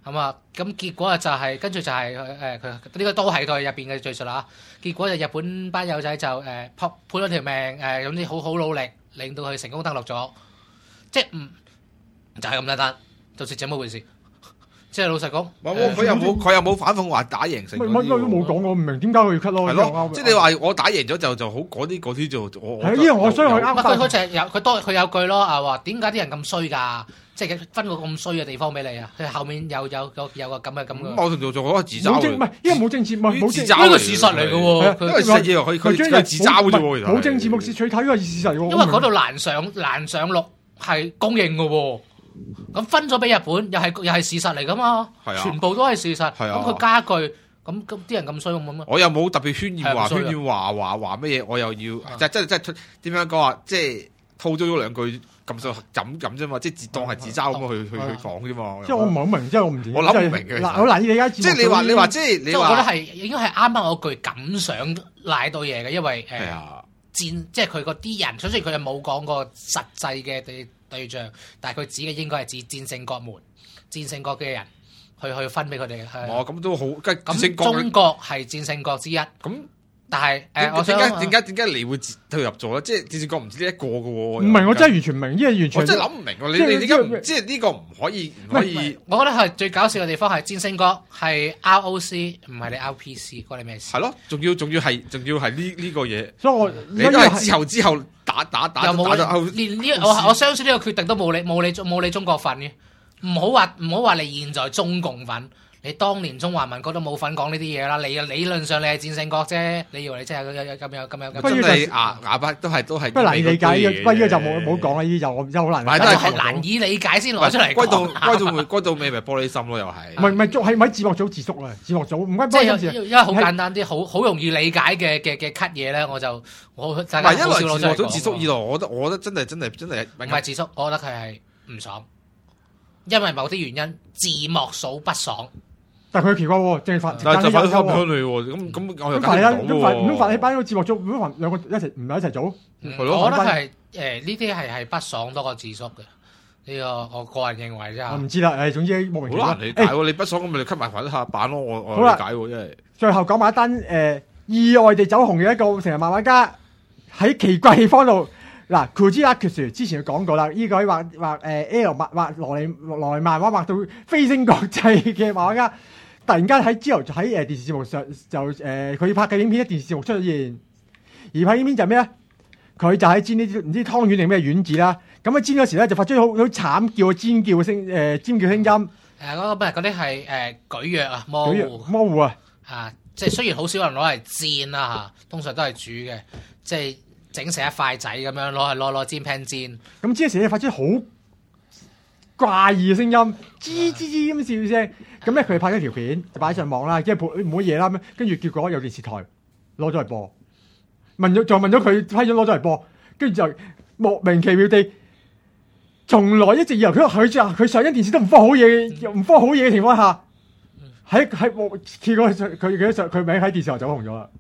咁啊，咁結果就係、是、跟住就係誒佢呢個都係佢入邊嘅敘述啦。結果就日本班友仔就誒撲判咗條命誒，總之好好努力，令到佢成功登陸咗。即係唔就係咁簡單，就是這麼回事。即係老實講， 佢又冇佢又冇反諷話打贏成。 乜乜都冇講，我唔明點解佢要 cut 咯。 係咯，即係你話我打贏咗就就好嗰啲嗰啲就我。 係因為我所以佢啱。 佢佢就係有佢多佢有句咯啊話點解啲人咁衰㗎？即係分個咁衰嘅地方俾你啊！佢後面有有有有個咁嘅咁嘅。 某程度做嗰個自嘲。 冇政唔係，因為冇政治唔係冇政治。 呢個事實嚟嘅喎。 因為實嘢佢佢佢自嘲啫喎。 冇政治目視取睇呢個事實喎。 因為嗰度難上難上陸係公認嘅喎。咁分咗俾日本又係又係事實嚟噶嘛？ 係啊， 全部都係事實。咁佢加句咁咁啲人咁衰咁乜？ 我又冇特別渲染話渲染話話話乜嘢，我又要即係即係即係點樣講啊？即係吐咗咗兩句咁就咁咁啫嘛，即係自當係自嘲咁去去去講啫嘛。 即係我唔係好明，即係我唔知。 我諗唔明嘅。 嗱，好難理解。 即係你話你話即係你話， 我覺得係應該係啱啱我句感想賴到嘢嘅，因為誒戰即係佢嗰啲人，雖然佢哋冇講過實際嘅地對象，但係佢指嘅應該係指戰勝國門、戰勝國嘅人，去去分俾佢哋。 哦，咁都好。 咁中國係戰勝國之一。咁但係誒，我點解點解點解你會退入咗咧？即係戰勝國唔止呢一個嘅喎。 唔係，我真係完全唔明，因為完全我真係諗唔明喎。你你點解唔即係呢個唔可以唔可以？ 我覺得係最搞笑嘅地方係戰勝國係 R O C， 唔係你 R P C， 關你咩事？ 係咯，仲要仲要係仲要係呢呢個嘢。 所以我你都係之後之後打打打又冇打連呢我我相信呢個決定都冇你冇你冇你中國份嘅。唔好話唔好話你現在中共份。你當年中華民國都冇份講呢啲嘢啦，你理論上你係戰勝國啫，你以為你真係有有咁有咁有咁？ 真係啞啞巴都係都係。 不難以理解嘅，不過呢個就冇冇講啦，呢啲就我真係好難。 係都係難以理解先攞出嚟。 歸到歸到歸到尾咪玻璃心咯，又係。 唔係唔係，係咪字幕組自縮啊？字幕組唔關即係玻璃心事。 因為好簡單啲，好好容易理解嘅嘅嘅 cut 嘢咧，我就我大家好少攞出嚟講。 唔係，一來字幕組自縮，二來我覺得我覺得真係真係真係唔係自縮，我覺得佢係唔爽，因為某啲原因字幕組不爽。 但係佢奇怪喎，正發， 但係就發翻俾你喎，咁咁我又搞唔到喎。咁發咁發起班嗰個節目組，如果兩個一齊唔係一齊做， 係咯？我覺得係誒呢啲係係不爽多過自縮嘅，呢個我個人認為啫。 我唔知啦，誒總之莫名其妙。 好難理解喎，你不爽咁咪你 cut 埋埋一下版咯，我我理解喎，因為最後講埋一單誒意外地走紅嘅一個成日漫畫家喺奇怪地方度。嗱 Kuji Akusu 之前講過啦，呢個畫畫誒 L 畫畫羅尼羅尼漫畫畫到飛升國際嘅漫畫家。突然間喺之後喺誒電視節目上就誒佢、呃、拍嘅影片喺電視節目出現，而拍影片就係咩咧？佢就喺煎呢啲唔知湯圓定咩丸子啦。咁喺煎嗰時咧就發出好好慘叫嘅尖叫聲誒、呃、尖叫聲音。誒嗰個咩？嗰啲係誒舉藥啊，模糊模糊啊！ 啊，即係雖然好少人攞嚟煎啦嚇，通常都係煮嘅，即係整成一塊仔咁樣攞嚟攞攞煎 pan 煎。 咁煎嗰時咧發出好怪異嘅聲音，吱吱吱咁笑聲。咁咧佢拍咗條片就擺上網啦，即係冇冇嘢啦咁。跟住結果有電視台攞咗嚟播，問咗就問咗佢批咗攞咗嚟播，跟住就莫名其妙地，從來一直以為佢佢佢上緊電視都唔科好嘢，唔科好嘢嘅情況下，喺喺我結果佢佢佢佢名喺電視台走紅咗啦。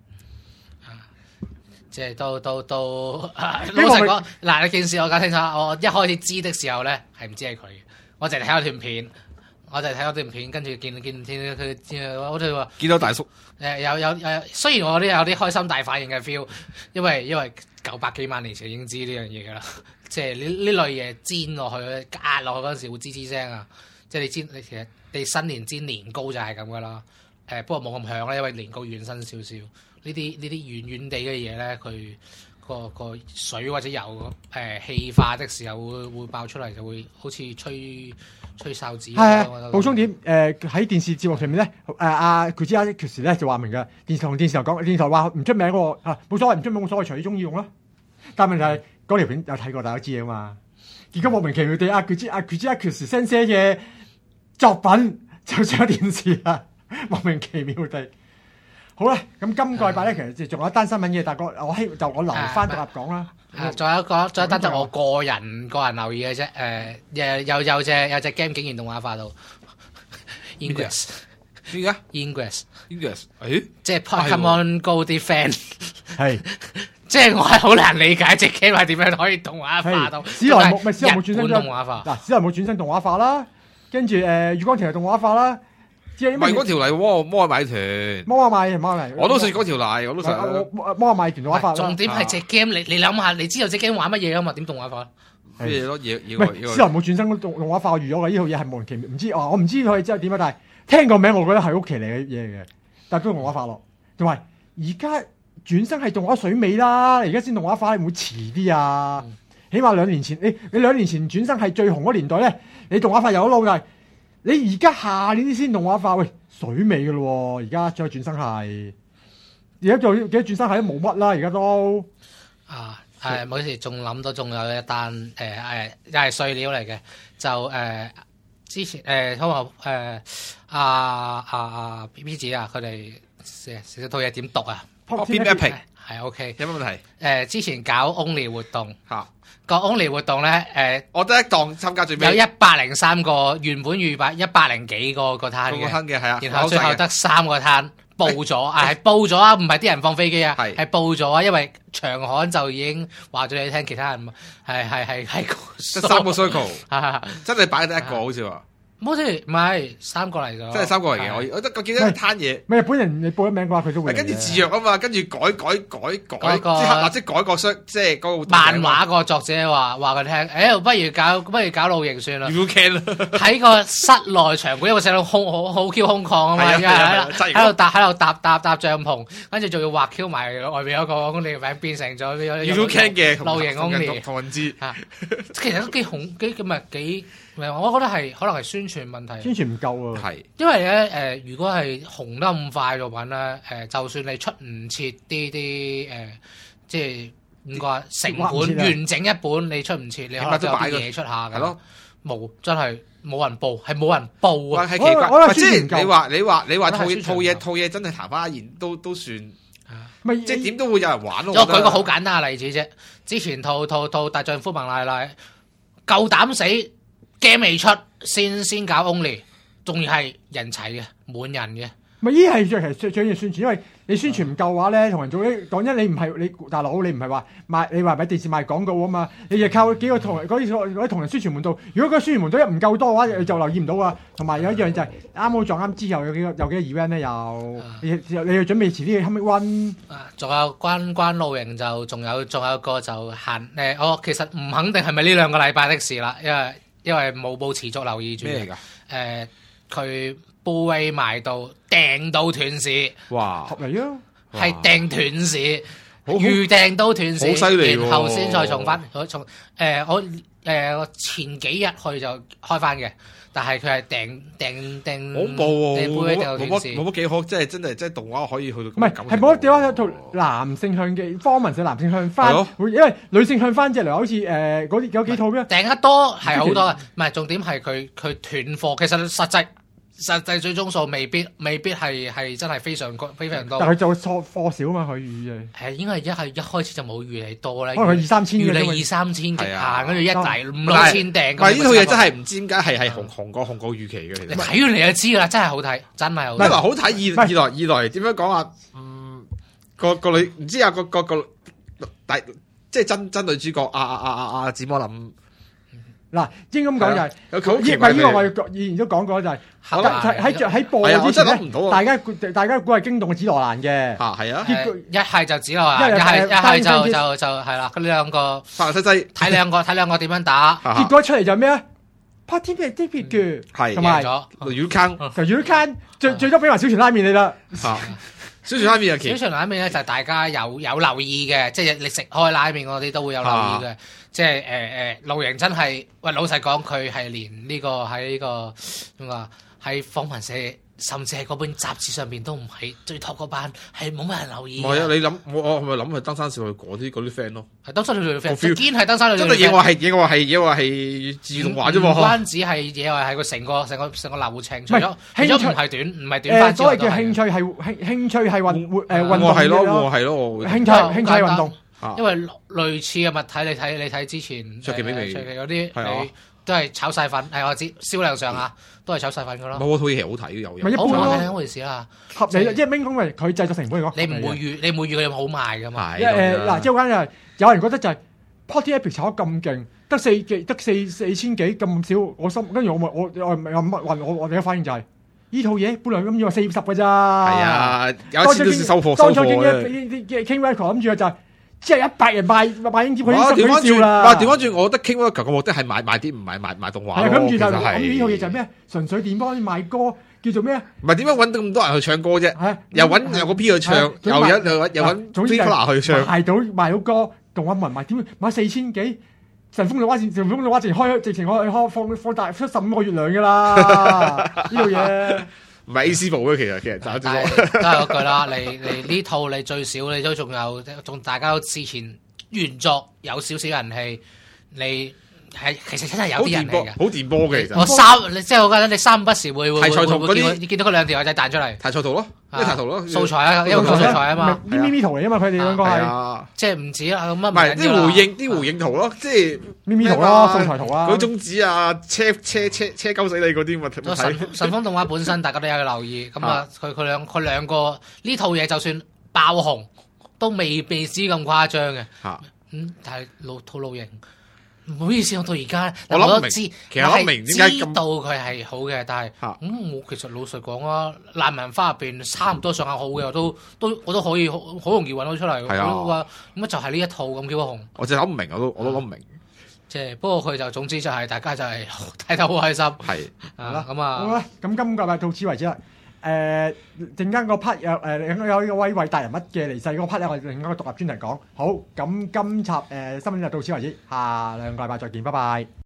即係到到到，老實講嗱，呢件事我搞清楚，我一開始知的時候咧係唔知係佢嘅，我淨係睇咗段片。我就睇咗段片，跟住見見見佢，我就話見到大叔。 誒有有誒，雖然我啲有啲開心大反應嘅 feel，因為因為九百幾萬年前已經知呢樣嘢㗎啦，即係呢呢類嘢煎落去、壓落去嗰陣時會吱吱聲啊！即係你煎你其實你新年煎年糕就係咁㗎啦。誒不過冇咁響啦，因為年糕軟身少少。呢啲呢啲軟軟地嘅嘢咧，佢個個水或者油誒、呃、氣化的時候會會爆出嚟，就會好似吹。吹哨子。 係補充點誒喺電視節目上面咧，誒阿佢知阿 Kuji 咧就話明嘅，電視同電視台講，電視台話唔出名喎嚇，冇所謂唔出名冇所謂，隨你中意用啦。但問題係嗰條片有睇過，大家知啊嘛。而家莫名其妙地阿 Kuji 阿 Kuji 阿 Kuji 先生嘅作品就上電視啦，莫名其妙地。好啦，咁今個禮拜咧其實仲有一單新聞嘅，但係我我希就我留翻獨立講啦。 啊，仲有一個，仲有一單就我個人個人留意嘅啫。誒，有有有隻有隻 game 竟然動畫化到 Ingress 邊個 Ingress Ingress 誒， 即係 Pokemon Go 啲 friend 係， 即係我係好難理解隻 game 係點樣可以動畫化到。 史萊姆咪史萊姆轉身動畫化嗱，史萊姆轉身動畫化啦。 跟住誒月光條例動畫化啦。 唔係嗰條例魔魔馬團， 魔馬馬魔馬， 我都信嗰條例，我都信。 魔魔馬團動畫化。 重點係隻 game，你你諗下，你知道隻 game 玩乜嘢啊嘛？點動畫化？ 咩嘢咯？嘢嘢。 唔係，私人冇轉身動動畫化，我預咗嘅呢套嘢係無人其妙，唔知哦，我唔知佢之後點啊，但係聽個名，我覺得係好奇嚟嘅嘢嘅，但係都動畫化咯。同埋而家轉身係動畫水尾啦，而家先動畫化，你會唔會遲啲啊？嗯、起碼兩年前，你你兩年前轉身係最紅嗰年代咧，你動畫化有得撈嘅。你而家下年先動畫化，喂水尾嘅咯喎！而家再轉身係，而家做幾多轉身係都冇乜啦，而家都啊誒，冇事，仲諗到仲有一單誒誒又係碎料嚟嘅，就誒、呃、之前誒好話誒阿阿阿 B B 子啊，佢哋寫寫套嘢點讀啊 ？Pop Epic 係 OK， 有乜問題？誒、 呃、之前搞 Only 活動嚇。啊個 Only 活動咧，誒、呃， 我得一檔參加最尾， 有一百零三個，原本預百一百零幾個個攤嘅， 嘅係啊， 然後最後得三個攤報咗，啊係報咗啊，唔係啲人放飛機啊，係報咗啊，因為長刊就已經話咗你聽，其他人係係係係得三個 circle，真係擺得一個好似話。 冇事，唔係三個嚟咗， 真係三個嚟嘅。我我得我記得一攤嘢。 唔係日本人，你報咗名嘅話，佢都會。 跟住自虐啊嘛，跟住改改改改，即係即係改個商，即係嗰個漫畫個作者話話佢聽，誒，不如搞不如搞露營算啦。 You can 啦。喺個室內場館，因為成到空好好 Q 空曠啊嘛，喺度搭喺度搭搭搭帳篷，跟住仲要畫 Q 埋外邊嗰個公里名，變成咗 You can 嘅露營公里。 同人知嚇， 其實都幾紅幾咁啊幾。我覺得係可能係宣傳問題， 宣傳唔夠啊。 係， 因為咧誒、呃，如果係紅得咁快作品咧，誒、呃，就算你出唔切啲啲誒，即係點講啊，成本完整一本你出唔切，你可能都有啲嘢出下㗎。係咯，冇真係冇人報，係冇人報啊。 係奇怪，即係你話你話你話套套嘢套嘢真係曇花一現都都算， 咪即係點都會有人玩咯。 我舉個好簡單嘅例子啫，之前套套套大丈夫孟奶奶夠膽死。game 未出，先先搞 Only， 仲要係人齊嘅，滿人嘅。 咪依係最係最最緊要宣傳，因為你宣傳唔夠嘅話咧，同人做啲講真，你唔係你大佬，你唔係話賣，你話喺電視賣廣告啊嘛，你就靠幾個同嗰啲嗰啲同人宣傳門道。如果嗰宣傳門道一唔夠多嘅話，你就留意唔到啊。同埋有一樣就係啱好撞啱之後有幾個有幾個 event 咧，又你你要準備遲啲嘅 Comic One。啊，仲有關關露營就仲有仲有個就限誒，我其實唔肯定係咪呢兩個禮拜的事啦，因為。因為冇冇持續留意住咩嚟㗎？ 誒，佢部位賣到訂到斷市， 哇！ 合理啊， 係訂斷市，預訂都斷市， 好犀利喎！ 然後先再重翻，我從誒我誒我前幾日去就開翻嘅，但係佢係訂訂訂恐怖喎， 冇冇乜冇乜幾好，即係真係即係動畫可以去到唔係係冇乜點解有套男性向嘅方文寫男性向翻，因為女性向翻隻嚟好似誒嗰啲有幾套咩？ 訂得多係好多嘅，唔係重點係佢佢斷貨，其實實際。實際最終數未必未必係係真係非常非常多，但係就錯貨少啊嘛，佢預嘅係應該係一係一開始就冇預你多咧，可能佢二三千預你二三千極限，跟住一大五六千訂。 但係呢套嘢真係唔知點解係係紅紅過紅過預期嘅，其實。你睇完你就知啦，真係好睇，真係好睇。 一來好睇，二二來二來點樣講啊？嗯，個個女唔知啊，個個個大即係真真女主角啊啊啊啊啊！紫魔林。嗱，應咁講就係，亦係呢個我哋以前都講過就係喺喺喺播之前咧，大家大家估係驚動嘅紫羅蘭嘅，嚇係啊，一係就紫羅蘭，一係一係就就就係啦，佢兩個快快西西睇兩個睇兩個點樣打，結果出嚟就咩啊 ？Party Pick T Pick 嘅，係同埋就 U Can 就 U Can 最最多俾埋小泉拉麵你啦。小泉拉麵啊，小泉拉麵咧就係大家有有留意嘅，即係你食開拉麵嗰啲都會有留意嘅。即係誒誒露營真係，喂老實講佢係連呢個喺呢個點話喺訪問社，甚至係嗰本雜誌上邊都唔係最 top 嗰班，係冇乜人留意。唔係啊，你諗我我係咪諗係登山少女嗰啲嗰啲 friend 咯？係登山少女 friend，堅係登山少女 friend。真係嘢話係嘢話係嘢話係自動畫啫喎。唔關止係嘢話係個成個成個成個流程，除咗除咗唔係短唔係短翻之外，所謂嘅興趣係興興趣係運誒運動嘅咯。係咯，興趣興趣係運動。因為類似嘅物體，你睇你睇之前，卓奇美味，卓奇嗰啲，你都係炒晒粉，係我知銷量上啊，都係炒晒粉噶咯。冇套嘢好睇，有有。好睇一回事啦，合理即係明講嘅，佢製作成本嚟講，你唔會預，你唔會預佢好賣噶嘛。誒嗱，即係關鍵係有人覺得就係 Party Epic 炒得咁勁，得四幾得四四千幾咁少，我心跟住我咪我我咪乜運我我哋嘅反應就係、是。呢套嘢本來諗住話四十嘅咋，係啊，有錢都收貨收貨嘅。 啲 King Record 諗住就係只係一百人賣賣英碟，佢已經十幾兆啦。 哇！調翻轉，我覺得 King Record 嘅目的係賣賣碟，唔係賣賣動畫。 係跟住就係呢套嘢就係咩？純粹點幫賣歌，叫做咩？ 唔係點樣揾咁多人去唱歌啫？又揾有個 P 去唱，又揾又揾又揾 Fla 去唱， 賣到賣到歌，動畫文賣點買四千幾？神風動畫線，神風動畫線開直情開開放放大出十五個月糧噶啦，呢套嘢。 唔係 A C 部嘅，其實其實就都係嗰句啦。你你呢套你最少你都仲有，仲大家都之前原作有少少人氣，你係其實真係有啲人氣嘅， 好電波嘅其實。 我三即係我覺得你三不時會會會會見見到嗰兩條友仔彈出嚟。 題材圖咯，啲題圖咯， 素材啊，因為素材啊嘛， 啲咪咪圖嚟啊嘛，佢哋兩個係即係唔止啊乜唔係啲回應啲回應圖咯，即係咪咪圖咯，素材圖啊， 嗰種紙啊，車車車車鳩死你嗰啲咪睇。 神神風動畫本身大家都有留意，咁啊佢佢兩佢兩個呢套嘢就算爆紅都未未知咁誇張嘅，嗯，但係老套路型。唔好意思，我到而家我都知， 其實我明點解知道佢係好嘅，但係咁、嗯、我其實老實講啊，爛文花入邊差唔多上下好嘅，我都都我都可以好好容易揾到出嚟。係啊，咁就係呢一套咁叫紅。 我真係諗唔明，我都我都諗唔明。 即係不過佢就總之就係大家就係睇得好開心。 係啊，咁啊， 好啦，咁今個禮拜到此為止啦。誒陣間個 part 有誒有有位偉大人物嘅離世嗰個 part 咧，我哋另一個獨立專題講。好，咁今集誒新聞就到此為止，下兩個禮拜再見，拜拜。